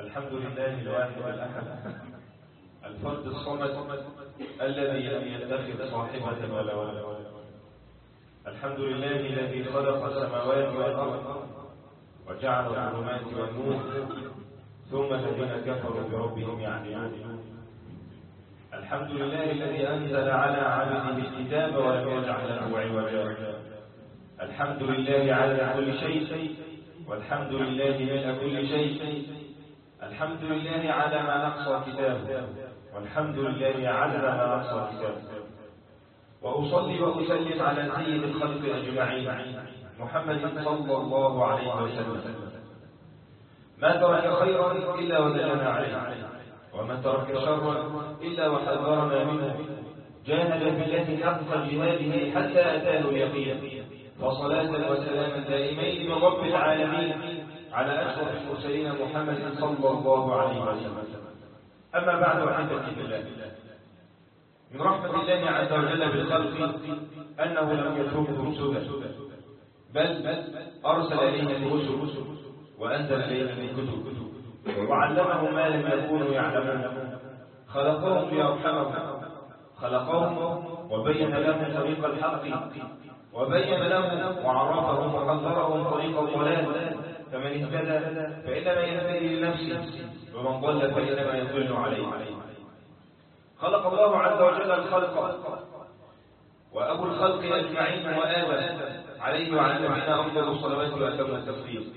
الحمد لله الواحد الأحد الفرد الصمد الذي لم يتخذ صاحبة ولا ولد. الحمد لله الذي خلق السماوات والأرض وجعل الظلمات والنور ثم الذين كفروا بربهم يعدلون. الحمد لله الذي أنزل على عبده الكتاب ولم يجعل له عوجا. الحمد لله على كل شيء والحمد لله من كل شيء. الحمد لله على ما نقصى كتابه والحمد لله على ما نقصى كتابه. وأصلي وأسلم على سيد الخلق أجمعين محمد صلى الله عليه وسلم. ما ترك خيرا إلا ودلنا عليه وما ترك شرا إلا وحذرنا منه. جاهد بالله حق جهاده حتى أتاه اليقين. وصلاة وسلاما دائمين من رب العالمين على أشرف المرسلين محمد صلى الله عليه وسلم. أما بعد أحبتي بالله، من رحمة الله عز وجل بالخلق أنه لم يتركهم سدى، بل أرسل إليهم الرسل وأنزل إليهم الكتب وعلمهم ما لم يكونوا يعلمون. خلقهم ليرحمهم، خلقهم وبين لهم طريق الحق وبين لهم وعرفهم وحذرهم طريق الضلال. فمن اهتدى فإنما يهتدي لنفسه ومن ضل فإنما يضل عليه. خلق الله عز وجل الخلق وأبو الخلق أجمعين وآدم عليه وعلى نبينا أفضل الصلوات وأتم التسليم.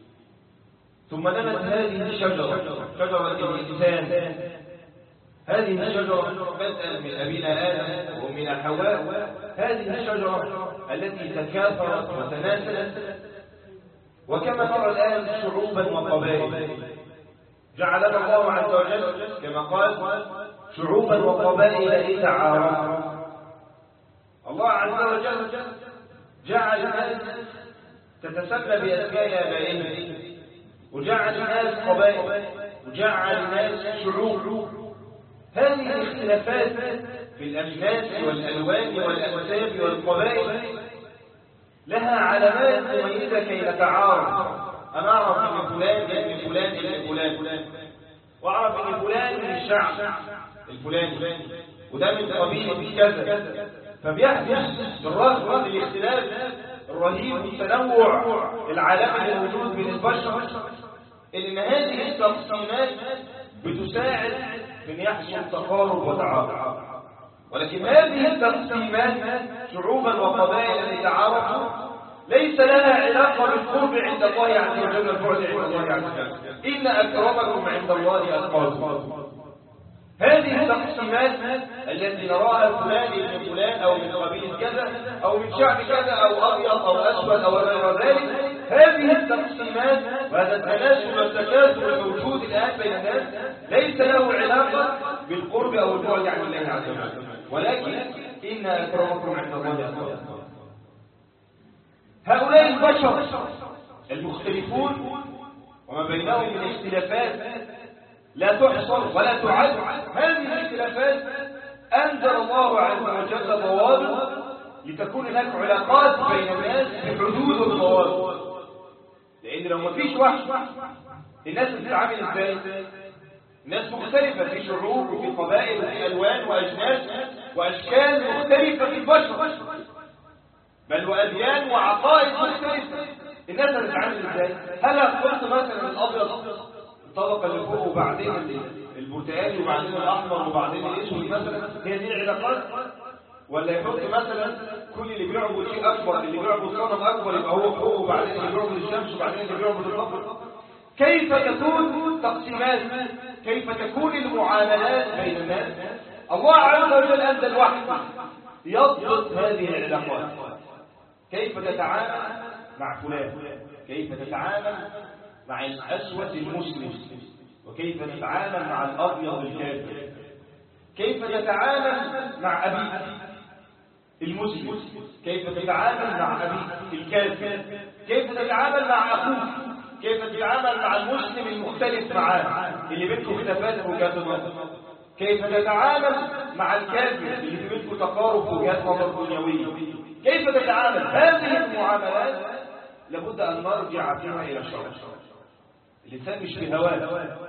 ثم نمت هذه الشجرة، شجرة الإنسان. هذه الشجرة بدءا من أبينا آدم وأمنا حواء، هذه الشجرة التي تكاثرت وتناسلت. وكما ترى الآن شعوبا وقبائل جعلنا الله عز وجل كما قال شعوبا وقبائل لتعارفوا. الله عز وجل جعل الناس تتسمى بأسماء آبائهم، وجعل الناس قبائل، وجعل الناس شعوب. هذه الاختلافات في الأجناس والألوان والأنساب والقبائل لها علامات مميزة كي نتعارف. أنا أعرف أن فلان ابن فلان ابن فلان، وأعرف أن فلان من الشعب الفلاني وده من قبيلة كذا. فبيحدث بالرغم من الاختلاف الرهيب والتنوع العالمي الموجود بين البشر إن هذه التقسيمات بتساعد في أن يحصل تقارب وتعارف. ولكن هذه التقسيمات شعوبا وقبائل لتعارفوا ليس لها علاقة بالقرب عند الله عز وجل والبعد عند الله عز وجل. إن أكرمكم عند الله أتقاكم. هذه التقسيمات التي نراها فلان ابن فلان أو من قبيلة كذا أو من شعب كذا أو أبيض أو أسود أو غير ذلك، هذه التقسيمات وهذا التناسل والتكاثر الموجود الآن بين الناس ليس له علاقة بالقرب أو البعد عن الله عز وجل، ولكن إن أكرمكم عند الله أتقاكم. هؤلاء البشر المختلفون وما بينهم من اختلافات لا تحصر ولا تعد، هذه الاختلافات أنزل الله عز وجل ضوابط لتكون هناك علاقات بين الناس بحدود الضوابط. لأن لو ما فيش وحش الناس بتتعامل ازاي؟ الناس مختلفة في شعوب وفي قبائل وفي ألوان وأجناس وأشكال مختلفة في البشر، بل وأديان وعقائد مختلفة. الناس هتتعامل ازاي؟ هل قلت مثلا الأبيض الطبقة اللي فوق وبعدين البرتقالي وبعدين الأحمر وبعدين الأسود مثلا، هي دي العلاقات؟ ولا يحط مثلا كل اللي بيعبد شيء أكبر، اللي بيعبد صنم أكبر يبقى هو فوق وبعدين اللي بيعبد الشمس وبعدين اللي بيعبد القمر؟ كيف تكون تقسيمات؟ كيف تكون المعاملات بين الناس؟ الله عز وجل أنزل وحي يضبط هذه العلاقات. كيف تتعامل مع فلان؟ كيف تتعامل مع الأسود المسلم؟ وكيف تتعامل مع الأبيض الكافر؟ كيف تتعامل مع أبيك المسلم؟ كيف تتعامل مع أبيك الكافر؟ كيف تتعامل مع أخوك؟ كيف تتعامل مع المسلم المختلف معاه اللي بينكم خلافات وجهات نظر؟ كيف تتعامل مع الكافر اللي بينكم تقارب وجهات نظر دنيويه؟ كيف تتعامل؟ هذه المعاملات لابد أن نرجع فيها إلى الشرع. الإنسان مش في هواه،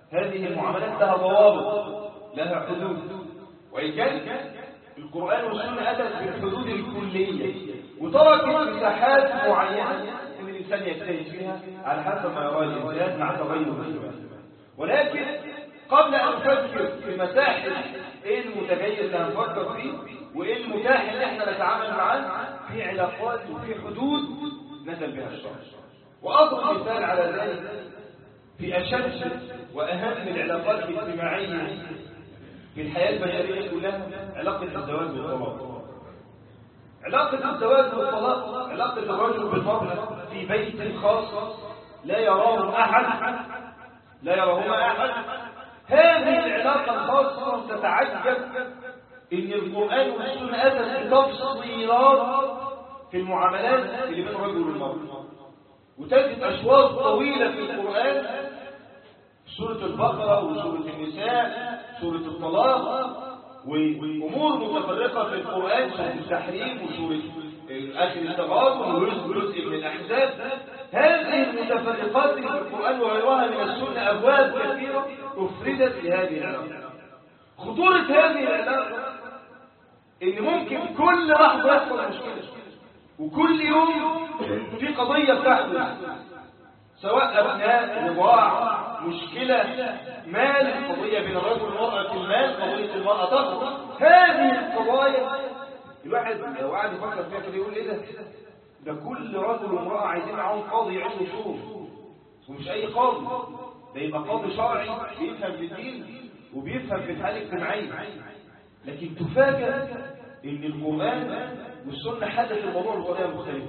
هذه المعاملات لها ضوابط، لها حدود، وإن كان القرآن والسنة أتت بالحدود الكلية وتركت مساحات معينة إن الإنسان يجتهد فيها على حسب ما يراه الإنسان مع تغير الزمان. ولكن قبل أن نفكر في مساحة إيه المتغير اللي هنفكر فيه وإيه المتاح اللي إحنا نتعامل معاه، في علاقات وفي حدود نزل بها الشرع. وأضرب مثال على ذلك في أشد وأهم العلاقات الاجتماعية في الحياة البشرية كلها، علاقة الزواج والطلاق. علاقة الزواج والطلاق علاقة الرجل بالمرأة في بيت خاص لا يراه أحد، لا يراهما أحد. هذه العلاقة الخاصة تتعجب إن القرآن والسنة أتت بتفصيلات في المعاملات اللي بين الرجل والمرأة، وتجد أشواط طويلة في القرآن، سورة البقرة وسورة النساء، سورة الطلاق، وأمور متفرقة في القرآن، سورة التحريم وسورة آخر التغابن وجزء من الأحزاب. هذه المتفرقات في القرآن وغيرها من السنة أبواب كثيرة أفردت لهذه العلاقة. خطورة هذه العلاقة إن ممكن كل لحظة يحصل مشكلة، وكل يوم في قضية بتحدث، سواء أبناء، رضاع، مشكلة، مال، قضية بين الرجل والمرأة في المال، قضية المرأة تخرج. هذه القضايا الواحد لو قاعد يفكر فيها كده يقول إيه ده كل رجل وامرأة عايزين معاهم قاضي يعيشوا شهور، ومش أي قاضي، ده يبقى قاضي شرعي بيفهم في الدين وبيفهم في الحالة الاجتماعية. لكن تفاجأ إن القرآن والسنة حدث الموضوع بطريقة مختلفة،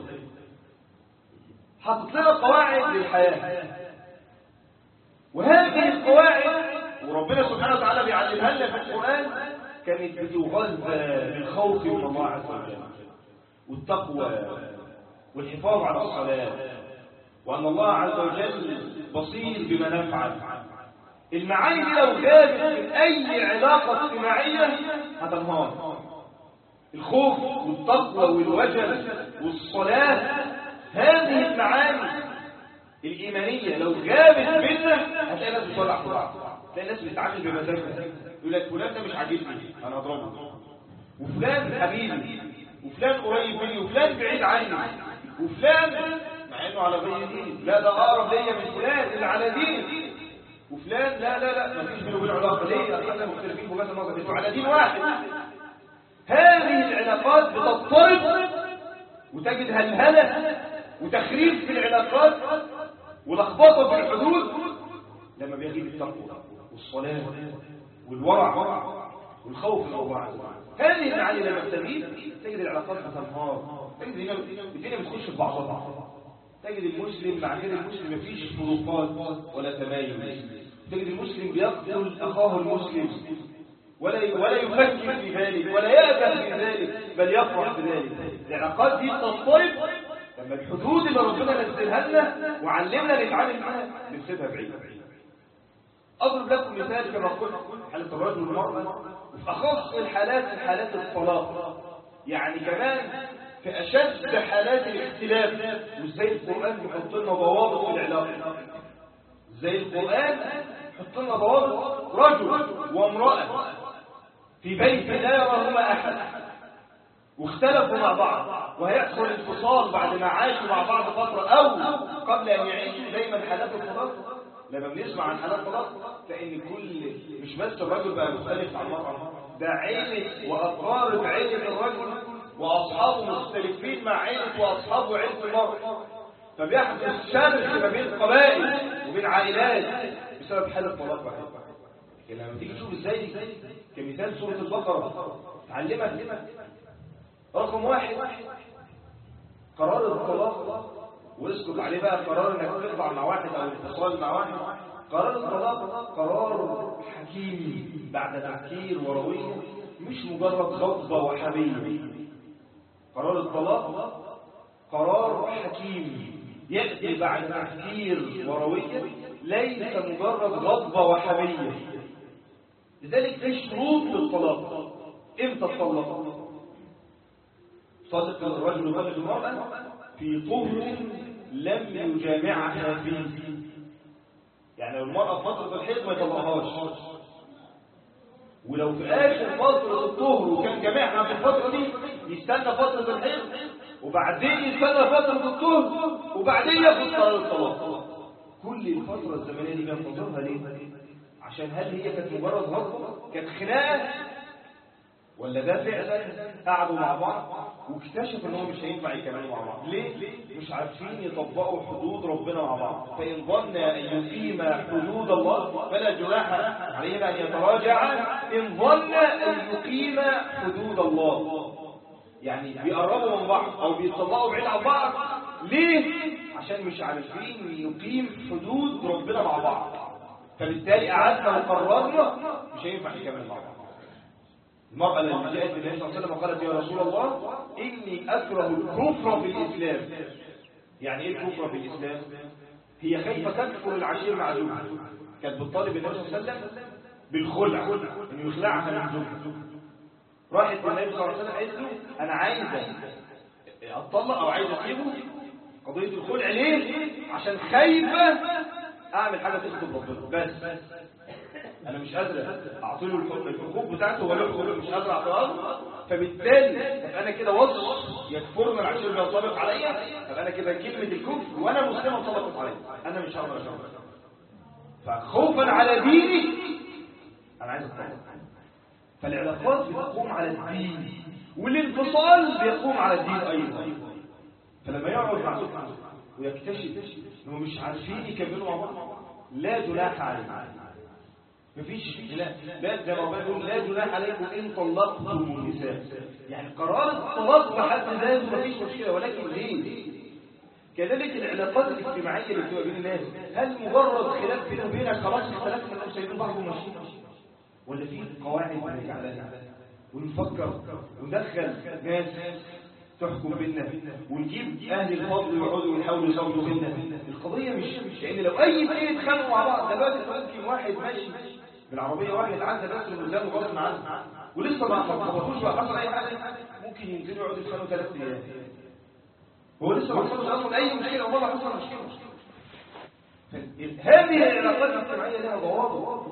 حطت لنا قواعد للحياة، وهذه القواعد وربنا سبحانه وتعالى بيعلمها لنا في القرآن كانت بتغذى بالخوف من الله عز وجل والتقوى والحفاظ على الصلاة، وأن الله عز وجل بصير بما نفعل. المعاني دي لو غابت من أي علاقة اجتماعية هتنهار. الخوف والتقوى والوجل والصلاة، هذه المعاني الإيمانية لو غابت منا هتلاقي ناس بتولع في بعض، هتلاقي ناس بتتعامل بمزاجها، يقول لك فلان ده مش عاجبني أنا أضربه، وفلان حبيبي، وفلان قريب مني، وفلان بعيد عني، وفلان مع إنه على غير دين، لا ده أقرب ليا من فلان اللي على دين، وفلان لا مفيش بينه وبين علاقة ليه، احنا مختلفين في وجهات النظر، انتوا على دين واحد. هذه العلاقات بتضطرب وتجد هلهلة وتخريب في العلاقات ولخبطة في الحدود لما بيغيب التقوى والصلاة والورع والخوف من الله عز وجل. هذه المعاني لما بتغيب تجد العلاقات هتنهار، تجد الدنيا بتخش في بعضها، تجد المسلم مع غير المسلم مفيش فروقات ولا تمايز، تجد المسلم بيقتل أخاه المسلم ولا يفكر في ذلك ولا يأبه في ذلك بل يفرح بذلك. العلاقات دي تضطرب لما الحدود اللي ربنا نزلها لنا وعلمنا نتعامل معاها نسيبها بعيد. أضرب لكم مثال كما قلت حالة الرجل والمرأة، وفي أخص الحالات حالات الطلاق، يعني كمان في أشد حالات الاختلاف. وإزاي القرآن بيحط لنا ضوابط في العلاقة، زي القرآن يحط لنا ضوابط. رجل وامرأة في بيت لا يراهما أحد واختلفوا مع بعض وهيحصل انفصال بعد ما عاشوا مع بعض فترة أو قبل أن يعيشوا. دايما حالات الطلاق لما بنسمع عن حالات الطلاق لأن كل مش بس الرجل بقى مختلف عن المرأة، ده عيلة وأقارب عيلة الرجل وأصحابه مختلفين مع عيلة وأصحابه عيلة المرأة، فبيحدث شرخ ما بين قبائل وبين عائلات بسبب حالة الطلاق واحد. لكن لما تيجي تشوف ازاي كمثال سورة البقرة تعلمك رقم واحد قرار الطلاق، واسكت عليه بقى قرار انك تقطع مع واحد او اتصال مع واحد. قرار الطلاق قرار حكيمي بعد تفكير وروية، مش مجرد غضبة وحمية. قرار الطلاق قرار حكيمي يأتي بعد تفكير وروية، ليس مجرد غضبة وحمية. لذلك في شروط للطلاق. امتى الطلاق؟ صادق الرجل وطلق المرأة في طهر لم يجامعها فيه، يعني لو المرأة في فترة الحيض ما يطلقهاش، ولو في آخر فترة الطهر وكان جماعها في الفترة دي يستنى فترة الحيض وبعدين يستنى فترة الطهر وبعدين ياخد قرار الطلاق. كل الفترة الزمنية دي بينتظرها ليه؟ عشان هل هي كانت مجرد غضبة؟ كانت خناقة؟ ولا ده فعلا قعدوا مع بعض واكتشفوا ان هو مش هينفع يكملوا مع بعض؟ ليه؟ مش عارفين يطبقوا حدود ربنا مع بعض. فإن ظن أن يقيم حدود الله فلا جناح عليهما أن يتراجعا إن ظن أن يقيم حدود الله. يعني بيقربوا من بعض أو بيطلقوا بعيد عن بعض. ليه؟ عشان مش عارفين يقيم حدود ربنا مع بعض. فبالتالي قعدنا وقررنا مش هينفع نكمل مع بعض. المرأة اللي جاءت للنبي صلى الله عليه وسلم وقالت يا رسول الله إني أكره الكفر في الإسلام. يعني إيه الكفر في الإسلام؟ هي خايفة تكفر العشير مع زوجها. كانت بتطالب النبي صلى الله عليه وسلم بالخلع، إنه يخلعها من زوجها. راحت للنبي صلى الله عليه وسلم قالت له أنا عايزة أطلق أو عايزة أسيبه. قضية الخلع ليه؟ عشان خايفة أعمل حاجة تغضب ربنا، بس أنا مش قادرة أعطيه الحقوق بتاعته ولا الحقوق مش قادرة أعطيها. فبالتالي أنا كده وصف يكفرنا العشير بينطبق عليا، أنا كده كلمة الكفر وأنا مسلمة انطبقت عليا، أنا مش هقدر أشرب. فخوفا على ديني أنا عايز أطلق. فالعلاقات بتقوم على الدين والانفصال بيقوم على الدين أيضا. فلما يقعد مع زوجته ويكتشف إنه مش عارفين يكملوا مع بعض لا جناح عليه. مفيش لا زي ما ربنا يقول لا جناح عليكم ان طلقتم النساء. يعني قرار الطلاق بحد ذاته مفيش مشكله، ولكن ليه؟ كذلك العلاقات الاجتماعيه اللي بتبقى بين الناس، هل مجرد خلاف بينه وبينك خلاص اختلفنا انهم سايبين بعض وماشيين؟ ولا في قواعد بنرجع ونفكر وندخل ناس تحكم بيننا ونجيب اهل الفضل يقعدوا ويحاولوا يصوتوا بيننا؟ القضيه مش لان لو اي اثنين اتخانقوا مع بعض دلوقتي ممكن واحد ماشي بالعربيه واحد عدى بس قدامه غصب عنه ولسه ما خبطوش بقى حصل اي حاجه، ممكن ينزلوا يقعدوا يتخانقوا 3 ايام. هو لسه ما حصلش اصلا اي مشكله وما حصل مشكله. هذه العلاقات الاجتماعيه لها ضوابط.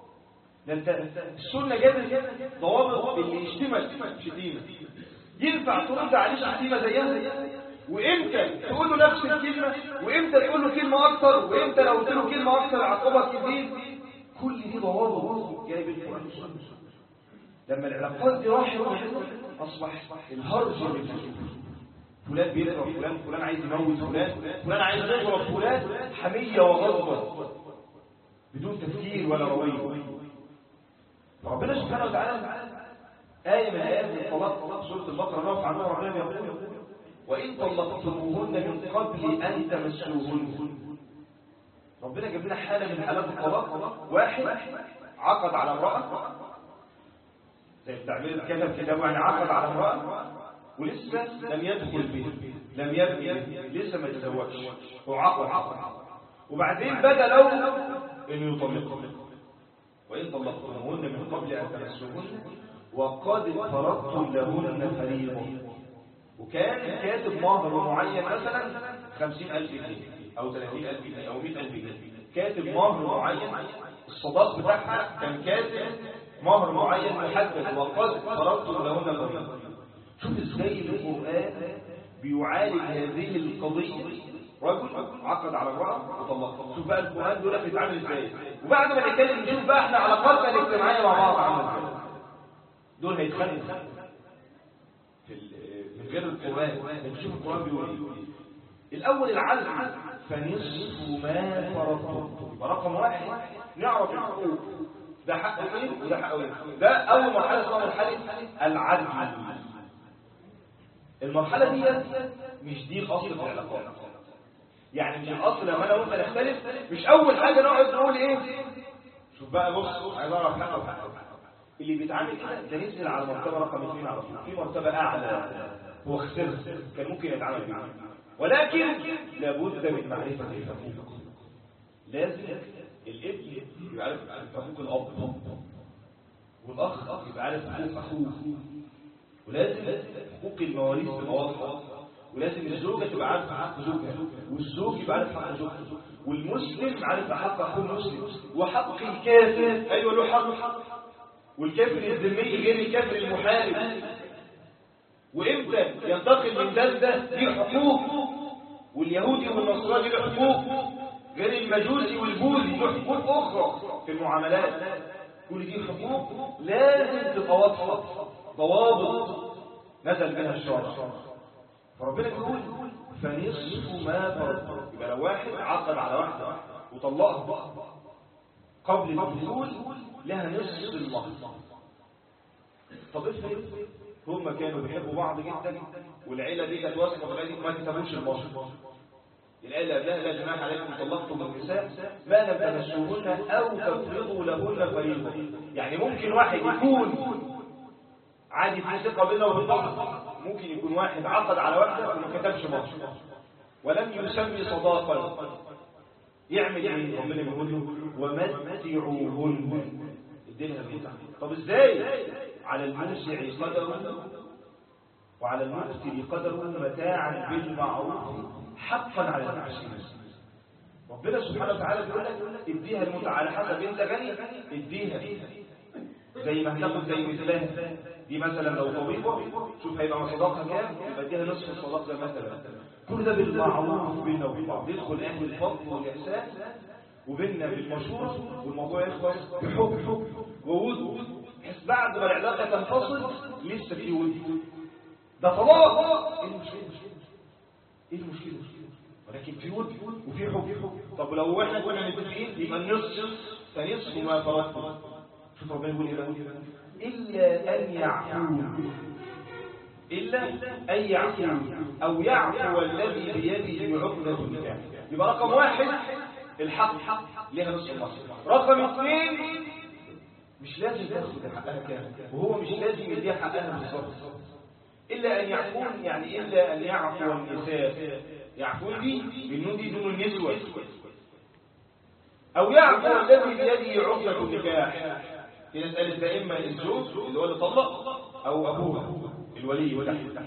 السنه جابت ضوابط اللي يشتمك شتيمه ينفع ترد عليه شتيمه زيها، وامتى تقول له نفس الكلمه، وامتى تقول له كلمه اكتر، وامتى لو قلت له كلمه اكتر عقوبك يزيد. كل دي ضوابط جايب القران والسنه. لما العلاقات دي راحت اصبح الهرج فلان بيضرب فلان، فلان عايز يموت فلان، فلان عايز يضرب فلان، حميه وغضبه بدون تفكير ولا رويه. ربنا سبحانه وتعالى آية من آيات الطلاق سورة البقرة نقف عنها ربنا يقول وإن طلقتموهن من قبل أن تمسوهن. ربنا جاب لنا حالة من حالات الطلاق. واحد عقد على امرأة زي التعبير كتابه يعني عقد على امرأة ولسه لم يدخل به، لم يبني، لسه ما يتزوجش، هو عقد وبعدين بدا له انه يطلقها. وإن طلقتموهن من قبل أن تمسوهن وقد فرضتم لهن فريضة. وكان كاتب مهر معين مثلا 50,000 جنيه أو 30,000 جنيه أو 100,000 جنيه، كاتب مهر معين الصداق بتاعها كان كاتب مهر معين محدد وقد فرضتم لهن فريضة. شوف ازاي القرآن بيعالج هذه القضية. رجل عقد على امرأة وطلقها، شوف بقى القرآن دول بيتعامل ازاي. وبعد ما نتكلم نشوف بقى احنا علاقاتنا الاجتماعية مع بعض عاملة ازاي. دول هيتخانقوا من غير القرآن. نشوف القرآن بيقول ايه. الأول العدل فنصف ما فرضتم. يبقى رقم واحد نعرف الحقوق، ده حق ايه وده حق ايه. ده أول مرحلة اسمها مرحلة العدل. المرحلة دي مش دي الأصل في العلاقات. يعني مش الأصل لما أنا وأنت نختلف مش أول حاجة نقعد نقول إيه شوف بقى بص عايز أعرف حقه وحقه. اللي بيتعامل كده ده نزل على مرتبة رقم 2 على طول، في مرتبة أعلى هو خسر كان ممكن يتعامل بيها، ولكن لابد من معرفة الحقوق. لازم الابن يبقى عارف حقوق الأب، والأخ يبقى عارف حقوق أخوه، ولازم حقوق المواريث تبقى واضحة، ولازم الزوجة تبقى عارفة حق زوجها، والزوج يبقى عارف حق زوجته، والمسلم عارف حق اخوه المسلم وحق الكافر ايوه له حق، والكافر الذمي غير الكافر المحارب. وامتى ينتقل من ده ليه حقوق، واليهودي والنصراني له حقوق غير المجوسي والبوذي له حقوق اخرى في المعاملات. كل دي حقوق لازم تبقى واضحه، ضوابط نزل بها الشرع. فربنا يقول فنصف ما فرض. يبقى لو واحد عقد على واحده وطلقها قبل الدخول لها نصف المهر. طب افرض هم كانوا بيحبوا بعض جدا والعيله دي كانت واثقه في العيله ما كتبوش المهر، العيله قال لها لا جناح عليكم طلقتم النساء ما لم تمسوهن او تفرضوا لهن فريضه. يعني ممكن واحد يكون عادي في ثقه بينه وبين بعض، ممكن يكون واحد عقد على واحده وما كتبش مهر ولم يسمي صداقا، يعمل ايه؟ ربنا بيقول له ومتعوهن، اديلها المتعه. طب ازاي؟ على الموسع قدره وعلى المقتر قدره متاعا بالمعروف حقا على المحسنين. ربنا سبحانه وتعالى بيقول لك اديها المتعه على حسب انت غني اديها، زي ما هتاخد زي مثلها دي مثلا لو طبيبه شوف هيبقى صداقها كام، يبقى اديها نصف الصداق ده مثلا. كل ده بالمعروف بيننا وبين بعض، يدخل اهل الفضل والاحسان وبيننا بالمشوره والموضوع يخلص بحب وود، بحيث بعد ما العلاقه تنفصل لسه في ود. ده طلاق، ايه المشكله؟ ايه المشكله؟ ولكن في ود وفي حب. طب لو احنا كنا متفقين يبقى النصف فنصف ما فرضنا. شوف ربنا يقول ايه بقى؟ الا ان يعفو، الا ان يعفو او يعفو الذي بيده عقدة النكاح. يبقى رقم واحد الحق لها نصف المهر. رقم اثنين مش لازم تاخد حقها كامل، وهو مش لازم يديها حقها بالظبط. الا ان يعفون، يعني الا ان يعفو النساء، يعفون دي بالنون دي دون النسوه، او يعفو الذي بيده عقدة النكاح. في مسألة ده إما الزوج اللي هو اللي طلق أو أبوها الولي وتحت.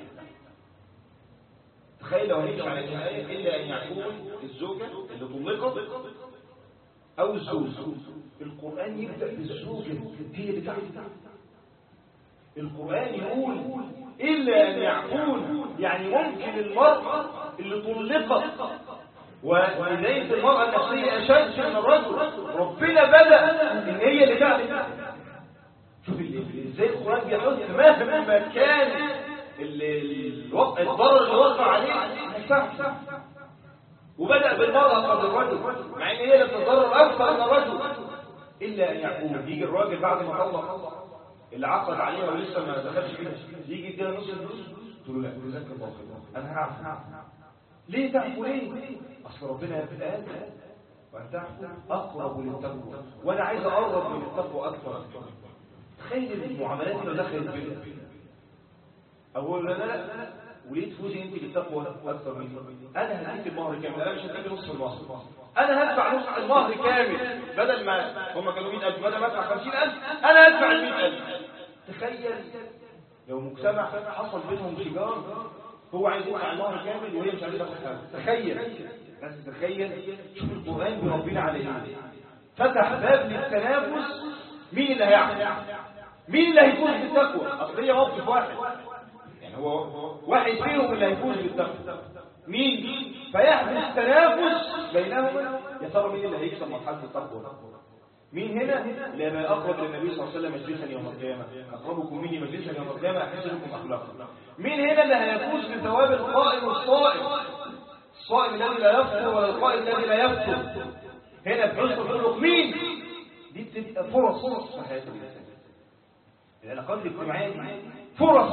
تخيل لو هنمشي على الآية إلا أن يكون الزوجة اللي طلقت أو الزوج. القرآن يبدأ بالزوجة هي اللي تحت. القرآن يقول إلا أن يعفون، يعني ممكن المرأة اللي طلقت وإذاية المرأة النفسية أشد من الرجل، ربنا بدأ إن هي اللي تحت. شوف ازاي القرآن بيحط مهما كان الضرر اللي وقع عليه هيسامح، وبدأ بالمرأة قبل الرجل مع ان هي اللي بتتضرر اكثر من الرجل. الا ان يعفو، يجي الراجل بعد ما طلق اللي عقد عليها ولسه ما دخلش فيها يجي يديها نص الفلوس، تقول له لا جزاك الله خير انا هعفو. ليه تعفو؟ ليه؟ اصل ربنا قال وان تعفو اقرب للتقوى، وانا عايز اقرب من التقوى اكثر. تخيل المعاملات اللي دخلت بيها، اقول لا وليه تفوزي انت بالتقوى اكثر مني؟ انا هديك المهر كامل، انا مش هديك نصف المهر، انا هدفع نصف المهر كامل. بدل ما هم كانوا 100,000 بدل ما ادفع 50,000 انا هدفع 100,000. تخيل لو مجتمع حصل بينهم شجار، هو عايز يدفع المهر كامل وهي مش عايزه تاخد حاجه. تخيل بس، تخيل شوف القران بيربينا على ايه. فتح باب للتنافس، مين اللي هيعمل؟ مين اللي هيفوز بالتقوى؟ اصل هي موقف واحد، يعني هو واحد فيهم اللي هيفوز بالتقوى. مين؟ فيحدث تنافس بينهم، يا ترى مين اللي هيكسب مرحله التقوى؟ مين هنا اللي هيبقى اقرب للنبي صلى الله عليه وسلم مجلسا يوم القيامه؟ اقربكم مني مجلسا يوم القيامه احسنكم اخلاقا. مين هنا اللي هيفوز بثواب القائم والصائم؟ الصائم الذي لا يفطر ولا القائم الذي لا يفطر. هنا بحسن الخلق مين؟ دي بتبقى فرص في حياه الانسان. العلاقات الاجتماعيه دي فرص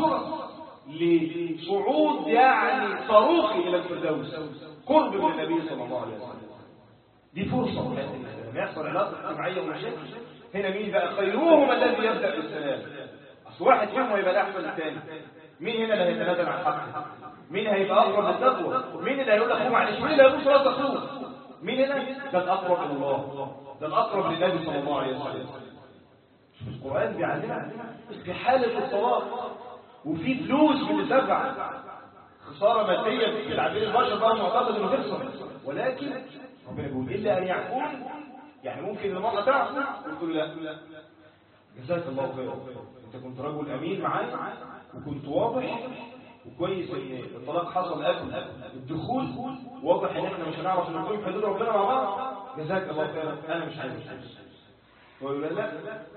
لصعود يعني صاروخي الى الفردوس، قرب من النبي صلى الله عليه وسلم. دي فرصه في حياه الانسان يحصل علاقه اجتماعيه ومشاكل. هنا مين بقى؟ خيرهم الذي يبدا بالسلام. اصل واحد فيهم هيبقى احسن من الثاني. مين هنا اللي هيتنازل عن حقه؟ مين هيبقى اقرب للتقوى؟ مين اللي هيقول لك معلش؟ مين اللي هيبص راس اخوه؟ مين هنا؟ ده الاقرب الى الله، ده الاقرب للنبي صلى الله عليه وسلم. القرآن بيعلمنا في حالة الطلاق وفي فلوس بتدفع، خسارة مادية في العبيد البشر بقى معتقد انه تخسر، ولكن ربنا يقول إلا أن يعفون، يعني ممكن المرأة تعفو وتقول لا جزاك الله خير، أنت كنت رجل أمين معايا وكنت واضح وكويس ان الطلاق حصل قبل الدخول، واضح ان احنا مش هنعرف نقيم حدود ربنا مع بعض، جزاك الله خير انا مش عايز الفلوس. ويقول لا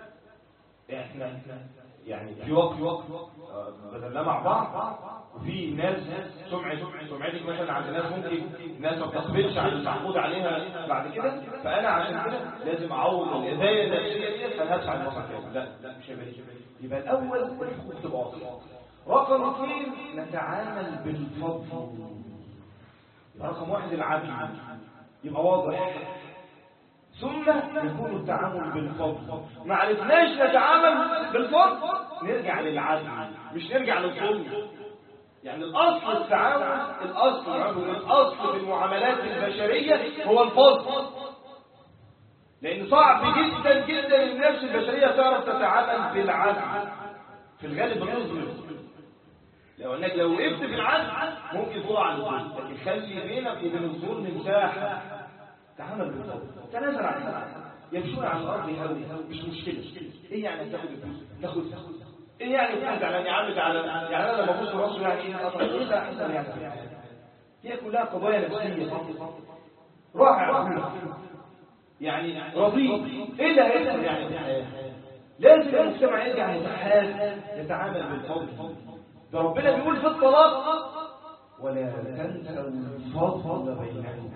احنا يعني في وقت بدلنا مع بعض، وفي ناس سمعتك مثلا عند ناس ممكن ناس ما بتقبلش على المعقود عليها بعد كده، فانا عشان كده لازم اعوض الاذيه النفسيه دي، فهدفع المصاري كده. لا مش هيبقى. يبقى الاول الحقوق تبقى واضحه. رقم 2 نتعامل بالفضل. رقم 1 العدل يبقى واضح، ثم يكون التعامل بالفضل. ما عرفناش نتعامل بالفضل نرجع للعدل، مش نرجع للظلم. يعني الاصل التعامل، الاصل في المعاملات البشريه هو الفضل، لان صعب جدا جدا النفس البشريه تعرف تتعامل بالعدل. في الغالب بنظلم، لو وقفت في العدل ممكن تقع على الظلم، لكن خلي بينك وبين الظلم مساحه. تعامل بالفضل، تنازل عن الحق، يمشون على الارض هوي، مش مشكله. ايه يعني تاخد الفلوس؟ تاخد ايه يعني تنزل على نعمك على يعني انا لما ابص راسه يعني ايه ده احسن يعني. هي كلها قضايا نفسيه. رائع يعني رضيء. ايه اللي هيحصل يعني في الحياه؟ لازم المجتمع يرجع يتعامل بالفضل. ده ربنا بيقول في الطلاق ولا تنسوا الفضل بينكم،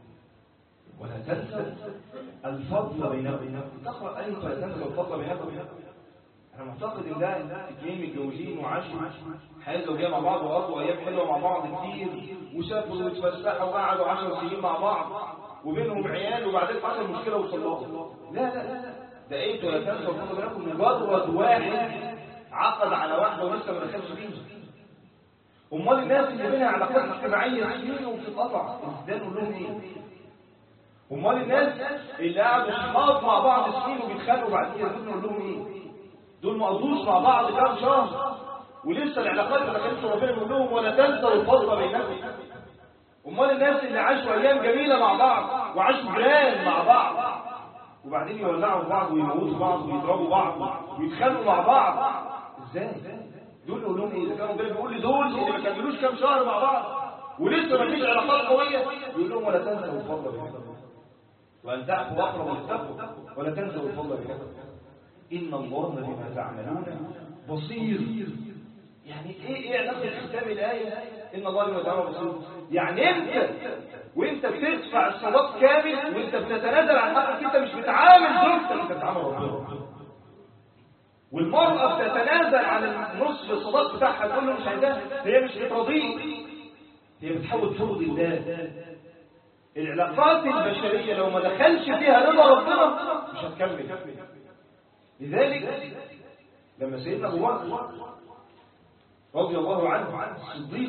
ولا تنسوا الفضل بينكم. تقرأ أي ولا تنسوا الفضل بينكم. أنا معتقد إن ده اثنين متجوزين وعاشوا حياة زوجية مع بعض وقضوا أيام حلوة مع بعض كتير وسافروا واتفسحوا وقعدوا 10 سنين مع بعض وبينهم عيال وبعدين حصل مشكلة وصلوا. لا ده ايه ولا تنسوا الفضل بينكم؟ مجرد واحد عقد على واحدة ولسه ما دخلش فيها. امال الناس اللي بينها علاقات اجتماعيه سنين وبتتقطع ازاي نقول لهم ايه؟ امال الناس اللي قعدوا صحاب مع بعض سنين وبيتخانقوا بعد كده نقول لهم ايه؟ دول ما قضوش مع بعض كام شهر ولسه العلاقات ما دخلتش. ربنا بيقول لهم ولا تنسوا الفضل بينكم. امال الناس اللي عاشوا ايام جميله مع بعض وعاشوا جيران مع بعض وبعدين يولعوا بعض ويموتوا بعض ويضربوا بعض ويتخانقوا مع بعض ازاي؟ دول نقول لهم ايه؟ اذا كانوا بيقول لي دول اللي ما كملوش كام شهر مع بعض ولسه ما فيش علاقات قويه، يقول لهم ولا تنسوا الفضل بينكم وان تعفوا واقربوا للتقوى ولا تنسوا الفضل بينكم ان الله بما تعملون بصير. يعني ايه علاقه ختام الايه ان الله بما تعملون بصير؟ يعني وانت بتدفع الصداق كامل وانت بتتنازل عن حقك، انت مش بتعامل زوجتك، انت بتعامل ربنا. والمرأة بتتنازل عن النصف الصداق بتاعها تقول له مش عايزاه، هي مش بترضيه، هي بتحاول ترضي الله. العلاقات البشرية لو ما دخلش فيها رضا ربنا مش هتكمل. لذلك لما سيدنا أبو بكر رضي الله عنه الصديق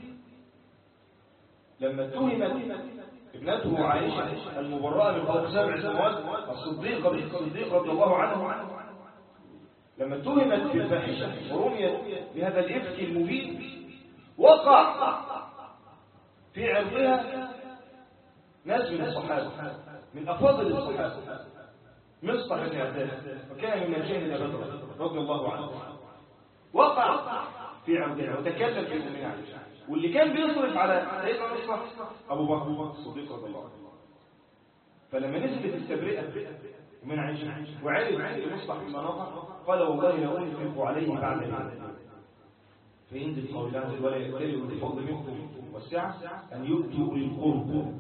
لما اتهمت ابنته عائشة المبرأة من فوق 7 سنوات، الصديق رضي الله عنه لما اتهمت بالفاحشة ورميت بهذا الإفك المبين، وقع في عرضها ناس من الصحابة من أفاضل الصحابة، مصطح بن عباس وكان من الجهل بدر رضي الله عنه، وقع في عرضها وتكلم في أمنا عائشة، واللي كان بيصرف على سيدنا مصطح أبو بكر الصديق رضي الله عنه. فلما نزلت التبرئة من عائشة وعرف مصطح بمناطق قال والله لا أنفق عليه بعد العدل. فينزل قول الله ولا يأتي بالفضل منكم والسعة أن يؤتوا للقرب.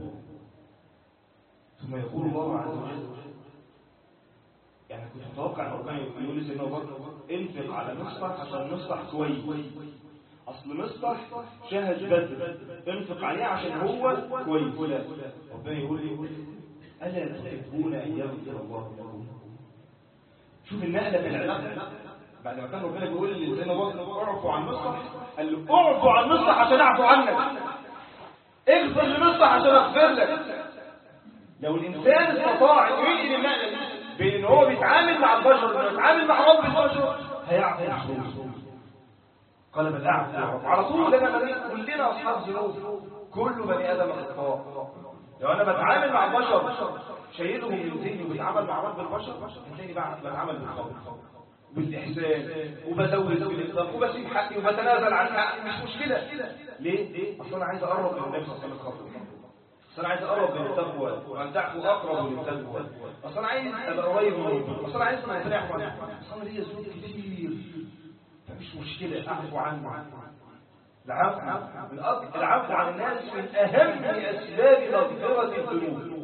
ثم يقول الله عز وجل، يعني كنت متوقع ان ربنا يقول لسيدنا ابو بكر انفق على مصطح عشان مصطح كويس، اصل مصطح شهد بدر انفق عليه عشان هو كويس. لا، ربنا يقول لي الا تحبون ان يغفر الله لكم. شوف النقله في العلاقه بعد ما كان ربنا بيقول لسيدنا ابو بكر اعفوا عن مصطح، قال له اعفوا عن مصطح عشان اعفو عنك، اغفر لمصطح عشان اغفر لك. لو الانسان استطاع ينقل النقله دي بين ان هو بيتعامل مع البشر وبيتعامل مع رب البشر هيعفو الذنوب. قال بل اعفو على طول. انا كلنا اصحاب ذنوب، كل بني ادم خطاء لو انا بتعامل مع البشر شايلهم من ذهني وبتعامل مع رب البشر هتلاقيني بتعامل بالفضل وبالاحسان وبزود بالانصاف وبسيب حقي وبتنازل عن حقي، مش مشكله. ليه؟ اصل انا عايز اقرب من النبي صلى الله عليه وسلم، اصل انا عايز اقرب من التقوى وان تعفو اقرب للتقوى، اصل انا عايز ابقى قريب من ربنا، اصل انا عايز ابقى مرتاح، اصل انا ليا ذنوب كتير فمش مشكله اعفو عنه. العفو عن الناس من اهم اسباب مغفره الذنوب.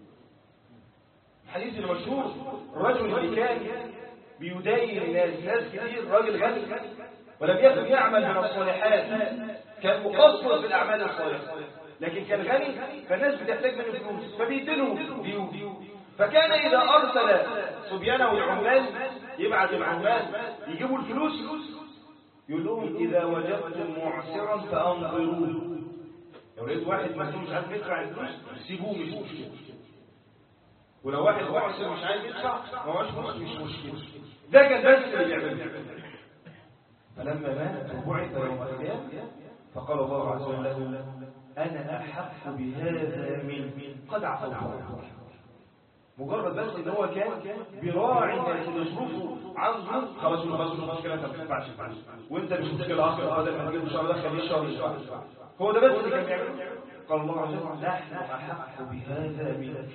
الحديث المشهور الرجل اللي كان بيدين الناس، ناس كتير، راجل غني ولم يكن يعمل من الصالحات، كان مقصر في الاعمال الصالحه لكن كان غني، فالناس بتحتاج منه فلوس فبيدينهم ديون. فكان اذا ارسل صبيانه والعمال يبعث العمال يجيبوا الفلوس، يقول لهم اذا وجدتم معسرا فانظروه، لو لقيت واحد مسؤول مش عارف يدفع الفلوس سيبوه، مش مشكله. ولو واحد معسر مش عايز يدفع ما هوش فلوس مش مشكله. ده كان بس اللي بيعمله. فلما مات وبعث يوم القيامه فقال الله عز وجل انا احق بهذا من قد عفوت عنه. مجرد بس ان هو كان بيراعي الناس اللي يصرفوا عن ظروف، خلاص مش مشكله، انت ما تدفعش الفلوس وانت مش مشكله اصلا، بدل ما تجيب الشهر ده خليه الشهر اللي بعده. هو ده بس اللي كان بيعمله. قال الله عز وجل نحن احق بهذا منك.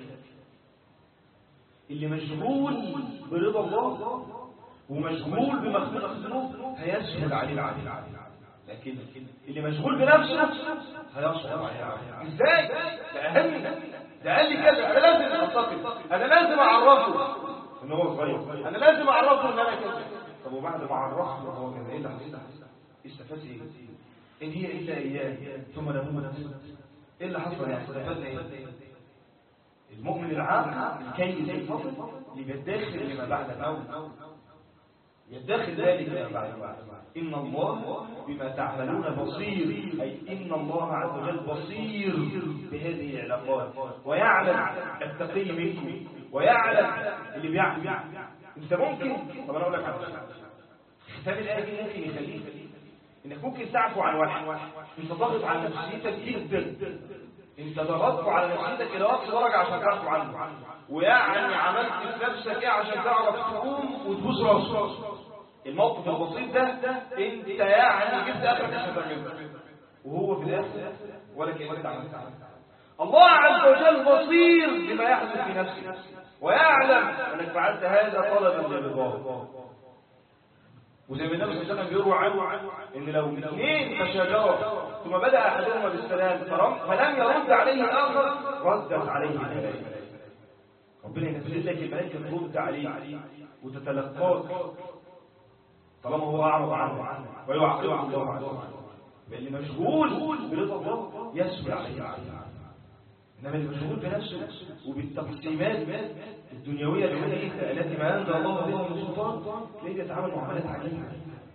اللي مشغول برضا الله ومشغول بمغفرة الذنوب هيسهل عليه العدل، لكن اللي مشغول بنفسه هيصعب عليه. ازاي؟ ده اهم، ده قال لي كذا، انا لازم اعتقد، انا لازم اعرفه ان هو صغير، انا لازم اعرفه ان انا كذا. طب وبعد ما عرفته ان هو كذا ايه اللي حصل؟ استفدت ايه؟ ان هي الا ايام ثم نموت. ايه اللي حصل يعني؟ استفدنا ايه؟ المؤمن العاقل الكيس الفضل اللي بيدخل لما بعد الموت، يدخل ذلك لما بعد الموت. إن الله بما تعملون بصير، أي إن الله عز وجل بصير بهذه العلاقات ويعلم التقي منكم ويعلم اللي بيعمل. انت ممكن، طب انا اقول لك على ختام الآية دي ممكن يخليك انك ممكن تعفو عن واحد انت ضاغط على نفسيتك جدا، انت ضغطت على نفسيتك الى اقصى درجه عشان تعفو عنه، ويعني عملت في نفسك ايه عشان تعرف تقوم وتبوس راسك. الموقف البسيط ده انت يعني جبت اخرك عشان تعمله، وهو في الاخر ولا كانك عملت. الله عز وجل بصير بما يحدث في نفسك ويعلم انك فعلت هذا طلبا لرضاه. وزي ما النبي صلى الله عليه وسلم بيروى عنه ان لو اثنين تشاجروا ثم بدا احدهما بالسلام فلم يرد عليه الاخر ردت عليه الملائكه. ربنا ينزل لك الملائكه ترد عليه وتتلقاك طالما هو اعرض عنه ويعاقبه الله عز وجل. اللي مشغول برضا الله يسهل عليه، انما اللي مشغول بنفسه وبالتقسيمات الدنيويه الحديثه التي ما انزل الله بها من سلطان تلاقيه يتعامل معاملات عجيبه.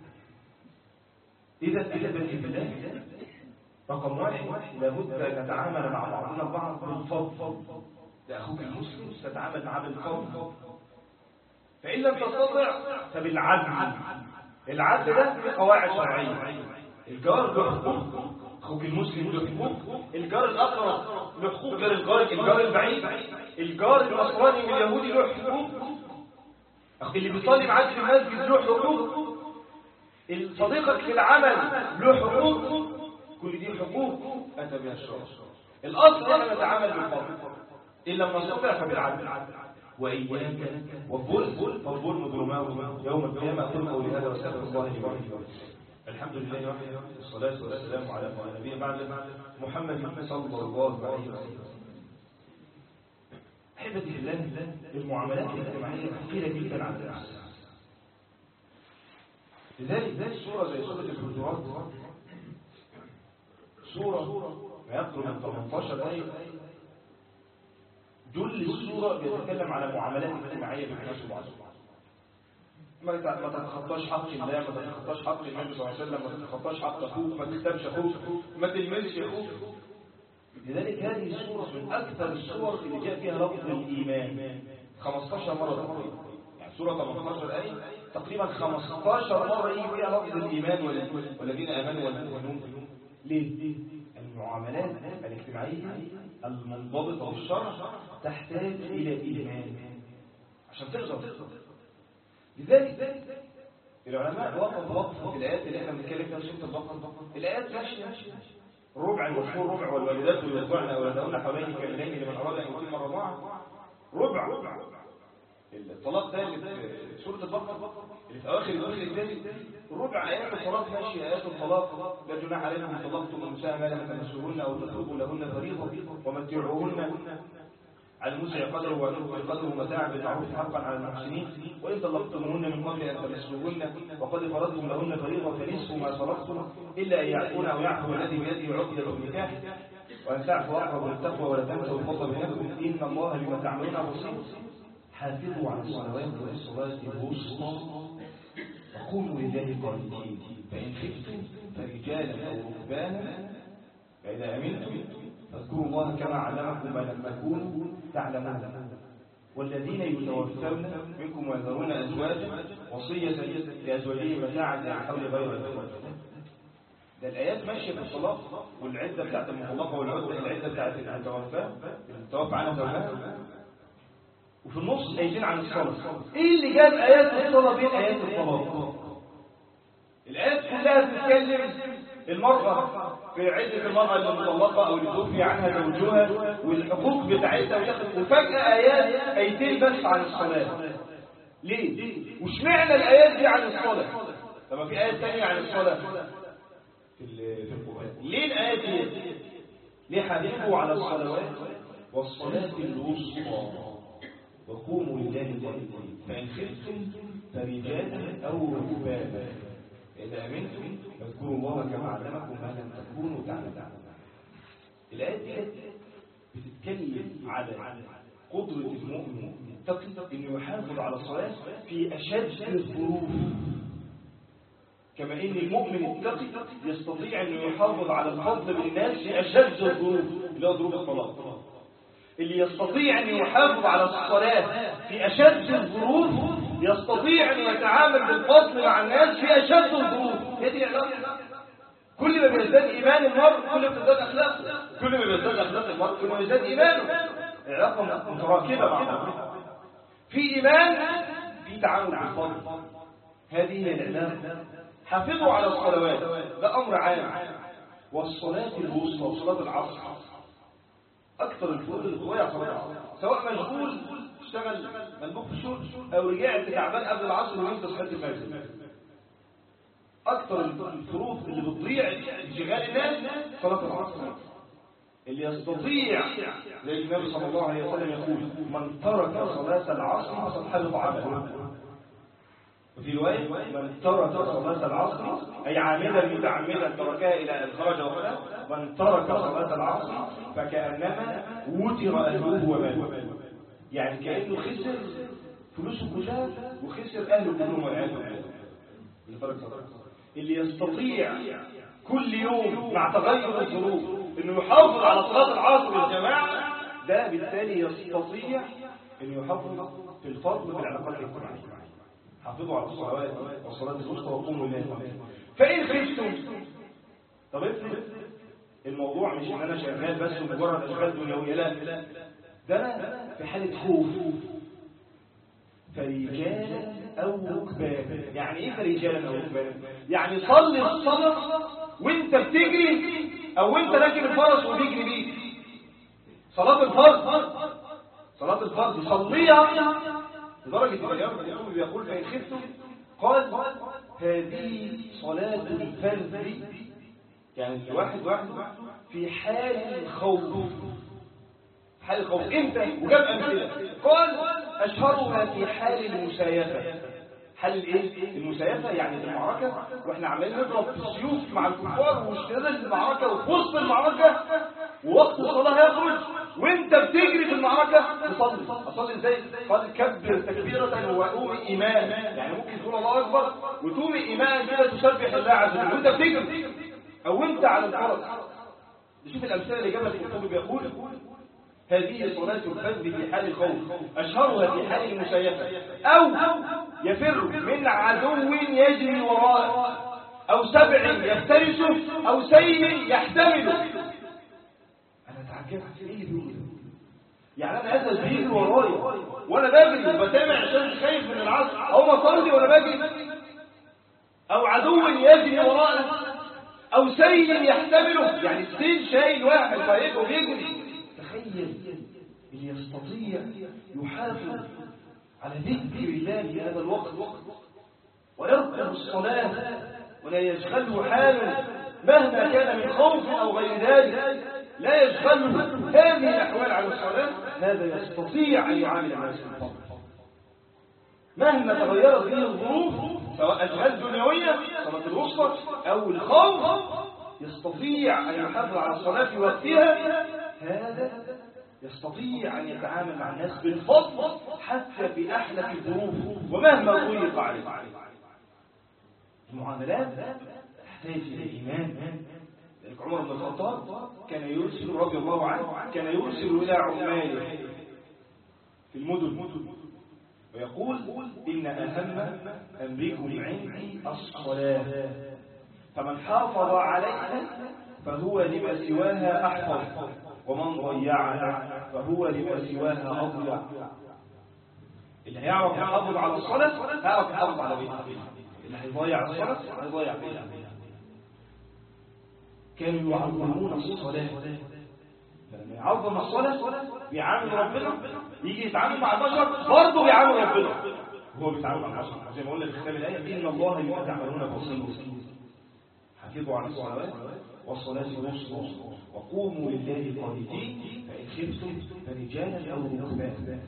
اذا بالله رقم واحد لابد ان نتعامل مع بعضنا البعض بالفضل. ده اخوك المسلم تتعامل معاه بالفضل، فان لم تستطع فبالعدل. العدل ده في قواعد شرعيه. الجار له حقوق، اخوك المسلم له حقوق، الجار الاقرب له حقوق غير الجار البعيد، الجار النصراني واليهودي له حقوق، اللي بيصلي معاك في المسجد له حقوق، صديقك في العمل له حقوق. كل دي حقوق اتى بها الشرع. الاصل ان نتعامل بالفضل، ان لم نستطع فبالعدل. واياك والظلم فالظلم ظلمات يوم القيامه. اقول قولي هذا واستغفر الله لي ولكم. الحمد لله وحده والصلاة والسلام على نبينا بعد محمد صلى الله عليه وسلم. أحبتي في الله، المعاملات الاجتماعية ثقيلة جدا على النفس. لذلك سورة زي سورة الحجرات، سورة ما يقرب من 18 آية، جل السورة بيتكلم على معاملات اجتماعية بين الناس وبعضهم. ما تتخطاش حق الله، ما تتخطاش حق النبي صلى الله عليه وسلم، ما تتخطاش حق اخوك، ما تكتبش اخوك، ما تلمسش اخوك. لذلك هذه السورة من اكثر السور اللي جاء فيها لفظ الايمان 15 مرة تقريبا. يعني سورة 18 آية تقريبا 15 مرة يجي فيها لفظ الايمان والذين امنوا والمؤمنون. ليه؟ المعاملات الاجتماعية المنضبطة بالشرع تحتاج إلى إيمان عشان تقدر. لذلك العلماء وقفوا في الآيات اللي احنا بنتكلم فيها سورة البقرة. الآيات ماشية الربع المشهور ربع والوالدات يرضعن أولادهن حوالين كاملين لمن أراد أن يتم الرضاعة. ربع الطلاق ده اللي في سورة البقرة اللي في أواخر الجزء الثاني، ربع آيات الطلاق ماشية. آيات الطلاق لا جناح عليكم إن طلقتم النساء ما لم تمسوهن أو تفرضوا لهن فريضة ومتعوهن على الموسع قدره وعلى قدره متاعا بالمعروف حقا على المحسنين، وإن طلقتموهن من قبل أن تمسوهن وقد فرضتم لهن فريضة فنصف ما فرضتم إلا أن يعفون أو يعفو الذي بيده عقدة النكاح وأن تعفوا أقرب للتقوى ولا تنسوا الفضل بينكم إن الله بما تعملون بصير. حافظوا على الصلوات والصلاة الوسطى وقوموا لله قانتين فإن خفتم فرجالا أو ركبانا فإذا أمنتم فاذكروا الله كما علمكم ما لم تكونوا تعلمون. والذين يتوفون منكم ويذرون أزواجا وصية لأزواجهم متاعا إلى الحول غير الإخراج. ده الآيات ماشية في الصلاة والعدة بتاعت المطلقة والعدة بتاعت المتوفى عنها زوجها، وفي النص آيتين عن الصلاة. إيه اللي جاب آيات الصلاة بين آيات الطلاق؟ الآيات كلها بتتكلم المرأة في عدة المرأة المطلقة أو اللي توفي عنها زوجها والحقوق بتاعتها، وفجأة آيتين بس عن الصلاة. ليه؟ واشمعنى الآيات دي عن الصلاة؟ طب في آيات تانية عن الصلاة في القرآن. ليه الآيات دي؟ ليه حديثوا على الصلوات والصلاة الوسطى وقوموا لله قانتين فإن خفتم فرجالا أو ركبانا إذا أمنتم فاذكروا الله كما علمكم ما لم تكونوا تعلمون. الآيات دي بتتكلم على قدرة المؤمن التقي إنه يحافظ على الصلاة في أشد الظروف، كما إن المؤمن التقي يستطيع أنه يحافظ على الفضل بالناس في أشد الظروف اللي هو ظروف الطلاق. اللي يستطيع أن يحافظ على الصلاة في أشد الظروف يستطيع أن يتعامل بالفضل مع الناس في أشد الظروف. هذه علاقة. كل ما بيزداد إيمان المرء كل ما بيزداد أخلاقه، كل ما بيزداد أخلاق المرء كل ما بيزداد إيمانه. علاقة متراكبة مع بعض. في إيمان في تعامل بالفضل. هذه هي العلاقة. حافظوا على الصلوات، ده أمر عام. والصلاة الوسطى وصلاة العصر أكثر الفروض اللي تضيع صلاة العصر، سواء مشغول اشتغل ملبوك في الشغل أو رجعت تعبان قبل العصر وانت صحيت المغرب. أكثر الفروض اللي بتضيع انشغال الناس صلاة العصر. اللي يستطيع زي النبي صلى الله عليه وسلم يقول من ترك صلاة العصر فقد حبط عمله. وفي رواية من ترك صلاة العصر أي عامدا متعمدا تركها إلى أن خرج وقتها، من ترك صلاة العصر فكأنما وتر أهله وماله. يعني كأنه خسر فلوسه كلها وخسر أهله كلهم والعياذ بالله. اللي يستطيع كل يوم مع تغير الظروف إنه يحافظ على صلاة العصر والجماعة، ده بالتالي يستطيع إنه يحافظ في الفضل في العلاقات الاجتماعية. حافظوا على الصلوات والصلاة الوسطى وقوموا لله قانتين فإن خفتم. طب الموضوع مش ان انا شغال بس ومجرد اشغال دنيويه، لا، ده انا في حاله خوف. فرجالا او ركبانا. يعني ايه فرجالا او ركبانا؟ يعني صلي الصلاه وانت بتجري او انت راكب الفرس وبيجري بيك. صلاه الفرض صليها لدرجه اليوم بيقول فإن خفتم قال هذه صلاة الفرد، يعني الواحد في حال خوف. حال الخوف امتى؟ وجاب امثله قال اشهرها في حال المسايفه. حال الايه؟ المسايفه يعني المعركه واحنا عمالين نضرب في السيوف مع الكفار واشتداد المعركه وفي وسط المعركه ووقت الصلاه يخرج وانت بتجري في المعركه تصلي ازاي؟ قال كبر تكبيره وقوم ايمان. يعني ممكن تقول الله اكبر وتقوم ايمان كده تسبح الله عز وجل وانت بتجري او انت على الفرس. نشوف الامثله اللي جابها الكتاب. بيقول هذه صلاة الفرد في حال الخوف أشهرها في حال المسايفة أو يفر من عدو يجري وراءه أو سبع يفترسه أو سيل يحتمله. أنا تعجبت إيه يعني انا اسد بيجري ورايا وانا بجري وبتابع عشان خايف من العصر، او مصلي وانا بجري، او عدو يجري ورانا، او سيل يحتمله، يعني السيل شايل واحد فايقه وبيجري. تخيل اللي يستطيع يحافظ على ذكر الله في هذا الوقت ويرقب الصلاة ولا يشغله حال مهما كان من خوف أو غير ذلك، لا يشغله هذه الأحوال عن الصلاة، هذا يستطيع أن يعامل الناس بالفضل مهما تغيرت به الظروف، سواء أشغال دنيوية صلاة الوسطى أو الخوف، يستطيع أن يحافظ على الصلاة في وقتها. هذا يستطيع أن يتعامل مع الناس بالفضل حتى في أحلك الظروف ومهما ضيق عليه. المعاملات تحتاج إلى إيمان. عمر بن الخطاب كان يرسل رضي الله عنه، كان يرسل إلى عماله في المدن ويقول إن أهم أمركم عندي الصلاة، فمن حافظ عليها فهو لما سواها أحفظ، ومن ضيعها فهو لما سواها أضيع. اللي هيعرف يحافظ على الصلاة هيعرف يحافظ على بيته، اللي هيضيع الصلاة هيضيع بيته. كانوا يعظمون الصلاة، لما يعظم الصلاة بيعامل ربنا، يجي يتعامل مع البشر برضه بيعامل ربنا هو بيتعامل مع البشر. زي ما قلنا في كتاب الآية إن الله بما تعملون بصير، حافظوا على الصلوات والصلاة الوسطى وقوموا لله قانتين فإن خفتم فرجالا أو ركبانا.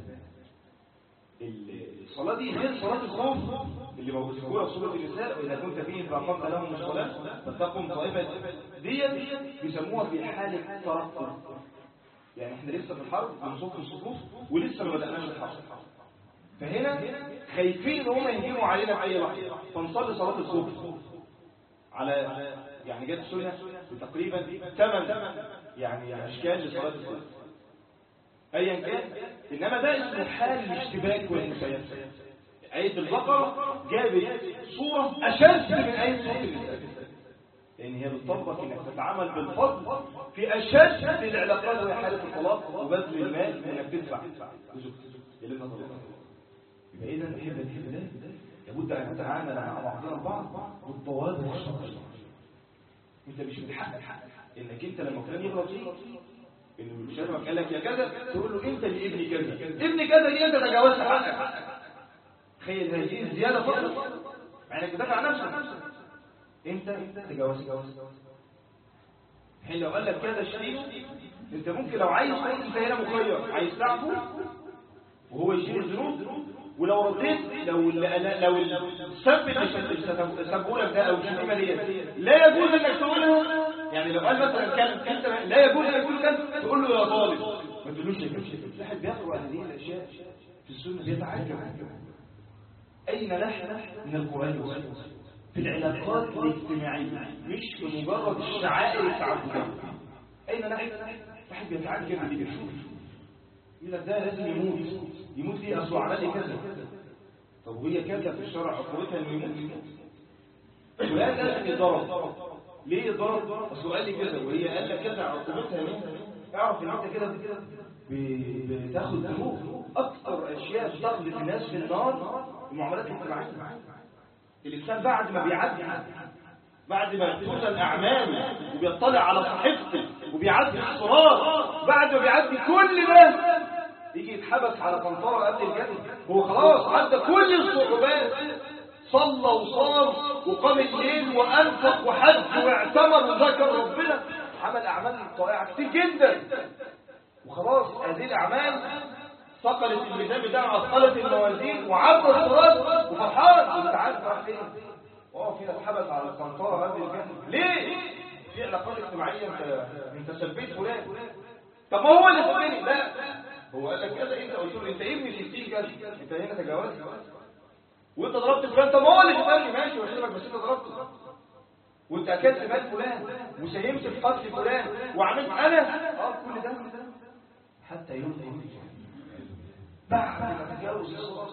الصلاة دي غير صلاة الخوف اللي موجودة في سورة النساء، وإذا كنت فيهم فأقمت لهم الصلاة فتقم طائفة ديت بيسموها في حالة ترقب. يعني احنا لسه في الحرب بنصف الصفوف ولسه ما بدأناش الحرب، فهنا خايفين ان هم يهجموا علينا في اي لحظه، فنصلي صلاه الصبح على يعني جت سنه تقريبا 8 يعني اشكال لصلاه الصبح ايا كان، انما ده اسمه حال الاشتباك والمسايسه. آية البقرة جابت صورة أشد من آية صورة النساء، لأن هي بتطبق إنك تتعامل بالفضل في أشد العلاقات وهي حالة الطلاق وبذل المال وإنك تدفع اللي أنت طلقها. يبقى إذا نحب ده لابد أن نتعامل مع بعضنا البعض بالتواضع والشرف. أنت مش من حقك إنك أنت لما كان يغلط فيك إنه الشرف قال لك يا كذا تقول له أنت اللي ابني كذا، ابني كذا دي أنت تجاوزت حقك. تخيل هذه الزيادة فقط مع انك تدافع عن نفسك، انت تجاوز. حين لو قال لك كذا شيء انت ممكن لو عايز تقول انت هنا مخير، عايز تعفو وهو يشيل الذنوب، ولو رديت لو السب اللي سبه لك ده او الشتيمه ديت لا يجوز انك تقولها. يعني لو قال مثلا كلمه لا يجوز انك تقول كلمه تقول له يا ظالم، ما تقولوش يا كلمه. الواحد بيقرا هذه الاشياء في السنه بيتعجب أين نحن من القرآن والسنة في العلاقات الاجتماعية، مش في مجرد الشعائر التعبدية. أين نحن؟ واحد بيتعجب اللي بيشوف يقول لك ده لازم يموت ليه أصله عمل لي كذا. طب وهي كذا في الشرع عقوبتها إنه يموت؟ فلان لازم يضرب، ليه يضرب؟ أصله قال لي كذا وهي قال لك كذا عقوبتها ليه؟ اعرف إن أنت كده بتاخد ذنوب. أكثر أشياء بتقذف الناس في النار المعاملات الاجتماعية. الإنسان بعد ما بيعدي، بعد ما يتوزن أعماله وبيطلع على صحيفته وبيعدي الصراط، بعد ما بيعدي كل ده يجي يتحبس على قنطرة قبل الجنة. هو خلاص عدى كل الصعوبات، صلى وصام وقام الليل وأنفق وحج واعتمر وذكر ربنا، عمل أعمال طائعة كتير جدا، وخلاص هذه الأعمال ثقلت الميزان بتاعه، أثقلت الموازين وعبر الصراط وفرحان. وانت عارف راح فين؟ واقف هنا اتحبس على القنطرة قبل الجنة. ليه؟ في علاقات اجتماعية انت سبيت فلان. طب ما هو اللي سبني؟ لا، هو قال لك كذا، انت قلت له انت ابني 60 كذا، انت هنا تجاوزت وانت ضربت فلان. طب ما هو اللي سبني، ماشي واشتمك بس انت ضربته، وانت اكلت مال فلان وساهمت في قتل فلان وعملت انا كل ده حتى يلقي في الجنة. بعد ما تجاوز الصلاة،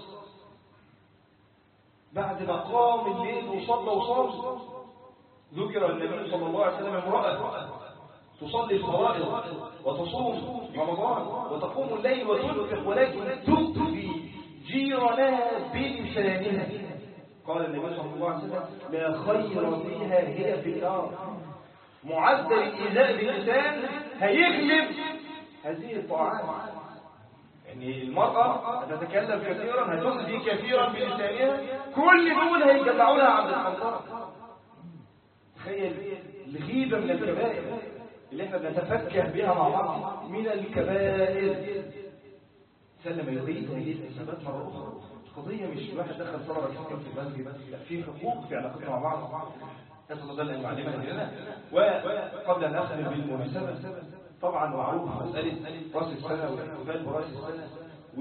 بعد ما قام الليل وصلى وصام، ذكر النبي صلى الله عليه وسلم امرأة تصلي الفرائض وتصوم رمضان وتقوم الليل وتنفق ولكن تؤذي جيرانها بلسانها. قال النبي صلى الله عليه وسلم لا خير فيها هي في النار. معدل الإيذاء باللسان هيغلب هذه الطاعات. يعني المرأة تتكلم كثيرا هتؤذي كثيرا بلسانها، كل دول هيجمعوا لها عند القنطرة. تخيل الغيبة من الكبائر اللي احنا بنتفكه بها مع بعض، من الكبائر. سلم يريد هذه الحسابات مرة أخرى. قضية مش الواحد دخل صلاة ركعتين في المسجد، لا، في حقوق في علاقتنا مع بعض. نسأل الله أن يعلمنا لنا. وقبل أن أختم بالمناسبة، طبعا معروف مسألة رأس السنة والاحتفال برأس السنة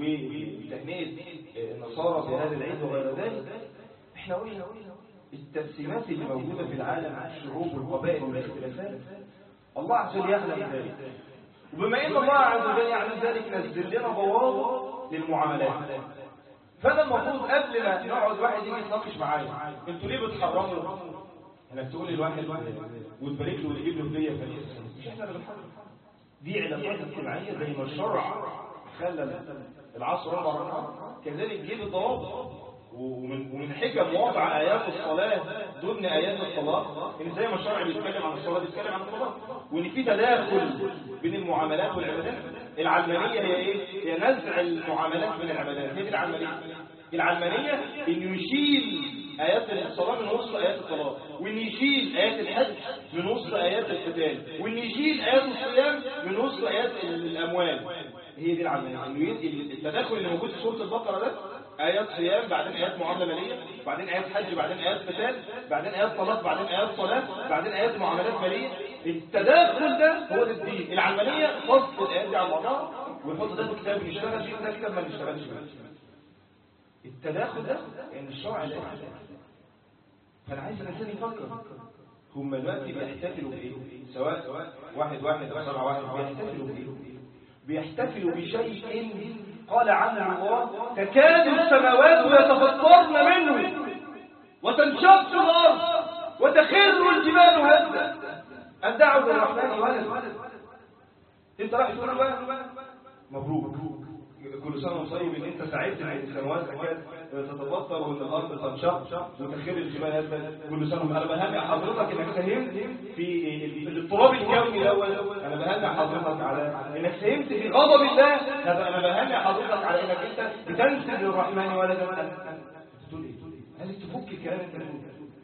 وتهنئة النصارى بهذا العيد وغير ذلك. احنا قلنا التقسيمات اللي موجودة في العالم، الشعوب والقبائل والاختلافات، الله عز وجل يعلم ذلك. وبما ان الله عز وجل يعلم ذلك نزل لنا ضوابط للمعاملات. فانا المفروض قبل ما نقعد واحد يجي يتناقش معايا، انتوا ليه بتحرموا انك تقول للواحد وتبارك له وتجيب له هديه فلوس؟ مش احنا اللي بنحرم، دي علاقات اجتماعيه زي ما الشرع خلى العصر ربع النهار، كذلك جيب الضوابط. ومن حكم وضع آيات الصلاة ضمن آيات الصلاة إن زي ما الشرع بيتكلم عن الصلاة بيتكلم عن الصلاة، وإن في تداخل بين المعاملات والعبادات. العلمانية هي إيه؟ هي نزع المعاملات من العبادات. هي دي العلمانية. العلمانية إنه يشيل آيات الصلاة من وسط آيات الصلاة، وإن يشيل آيات الحج من وسط آيات القتال، وإن يشيل آيات الصيام من وسط آيات الأموال. هي دي العلمانية. إنه التداخل اللي موجود في سورة البقرة ده آيات صيام، بعدين آيات معاملة مالية، بعدين آيات حج، بعدين آيات قتال، بعدين آيات طلاق، بعدين آيات صلاة، بعدين آيات معاملات مالية. التداخل ده هو ده الدين. العلمانية فصل الآيات دي على بعضها ويحط ده في كتاب نشتغل فيه وده كتاب ما نشتغلش فيه. التداخل ده يعني الشرع لا يحتاج. فأنا عايز الإنسان يفكر هم دلوقتي بيحتفلوا بإيه؟ سواء واحد أو 7 واحد بيحتفلوا بإيه؟ بيحتفلوا بشيء قال عنه الله تكاد السماوات يتفطرن منه وتنشق الأرض وتخر الجبال هدا أن دعوا للرحمن ولد. انت رايح تقول له مبروك كل سنة وطيب ان انت سعيد ان السماوات تكاد تتفطر وان الارض تنشق وتخر الجبال هدا. كل سنة. انا بهنئ حضرتك انك ساهمت في الاضطراب الكوني الاول. انا بهنئ حضرتك على انك ساهمت في غضب الله. انا بهنئ حضرتك على انك انت بتنسب للرحمن ولدا. تقول ايه؟ هل تفك الكلام انت تقول؟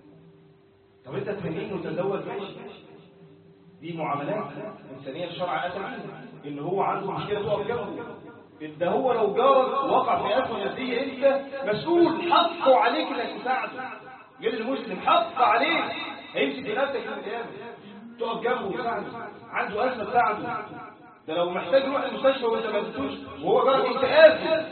طب انت تهنيني وتتزوج ماشي، دي معاملات انسانيه الشرع اتى بيها. ان هو عنده مشكله تقف جنبه، ده هو لو جارك وقع في ازمه ماديه انت مسؤول، حقه عليك انك تساعده. غير المسلم حق عليك هيمسك نفسك يوم القيامه، تقف جنبه وتساعده. عنده ازمه تساعده. ده لو محتاج يروح المستشفى وانت ما اديتوش وهو جارك انت قادر.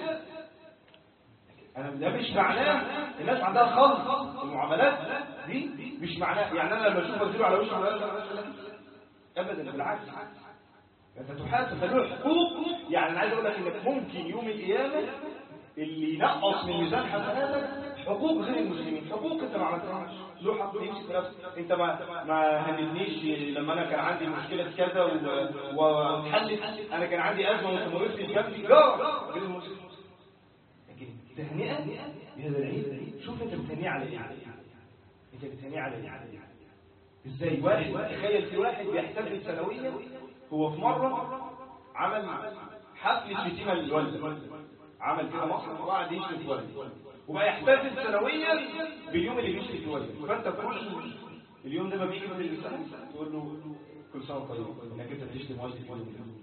ده مش معناه الناس عندها خلط. المعاملات دي مش معناه يعني انا لما اشوف اديله على وشه ابدا، بالعكس انت تحاسب فله حقوق. يعني انا عايز اقول لك انك ممكن يوم القيامه اللي ينقص من ميزان حسناتك حقوق غير المسلمين، حقوق انت ما عملتهاش. له حق يمسك نفسك. انت ما هنتنيش لما انا كان عندي مشكله كذا واتحلت، انا كان عندي ازمه وانت ما وقفتش جنبي، جار غير المسلم. لكن تهنئه بهذا العيد، شوف انت بتهنئ على ايه؟ انت بتهنئ على ايه؟ ازاي؟ واحد تخيل في واحد بيحتفل سنويا، هو في مرة عمل حفل شتيمة للوالد، عمل كده مصر وقعد يشتم في والده، وبقى يحتفل سنويا باليوم اللي بيشتم في والده. فانت كل اليوم ده ما بيجي من الانسان تقول له كل سنه طيب انك انت بتشتم والدي في اليوم.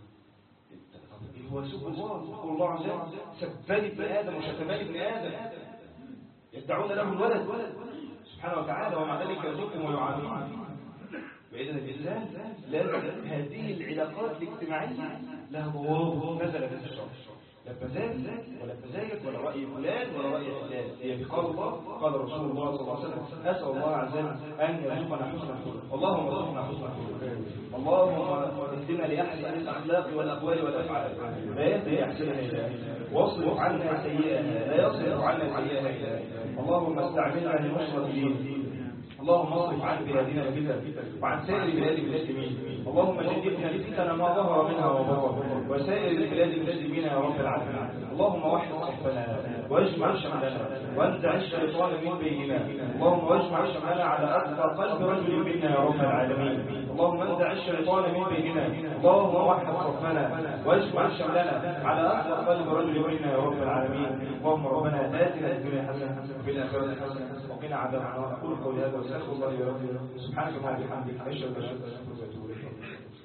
هو سب الله، الله عز وجل سبني ابن ادم وشتمني ابن ادم، يدعون له الولد سبحانه وتعالى، ومع ذلك يرزقهم ويعافيهم. بإذن الإسلام لازم هذه العلاقات الاجتماعية لها ضوابط نزلت في الشرع. لا بمزاجك ولا بمزاجك ولا رأي فلان ولا رأي فلان، هي بقول الله قال رسول الله صلى الله عليه وسلم. أسأل الله عز وجل أن يرزقنا حسن الخلق. اللهم ارزقنا حسن الخلق، اللهم اهدنا لأحسن الأخلاق والأقوال والأفعال، لا يهدي أحسنها إلا أنت، واصرف عنا سيئها لا يصرف عنا سيئها إلا أنت. اللهم استعملنا لنصرة دينك، اللهم اصرف عن بلادنا الفتن وعن سائر بلاد المسلمين. اللهم جنبنا الفتن ما ظهر منها وبطن وسائر البلاد المسلمين يا رب العالمين. اللهم وحد صفنا واجمع شملنا وانزع الشيطان من بيننا. اللهم واجمع شملنا على أتقى قلب رجل منا يا رب العالمين. اللهم انزع الشيطان من بيننا. اللهم وحد صفنا واجمع شملنا على أتقى قلب رجل منا يا رب العالمين. اللهم ربنا آتنا الدنيا حسنة وفي الآخرة حسنة وقنا عذاب النار. أقول قولي هذا واستغفر الله لي ولكم. سبحانك اللهم وبحمدك أشهد أن لا إله إلا أنت أستغفرك وأتوب إليك.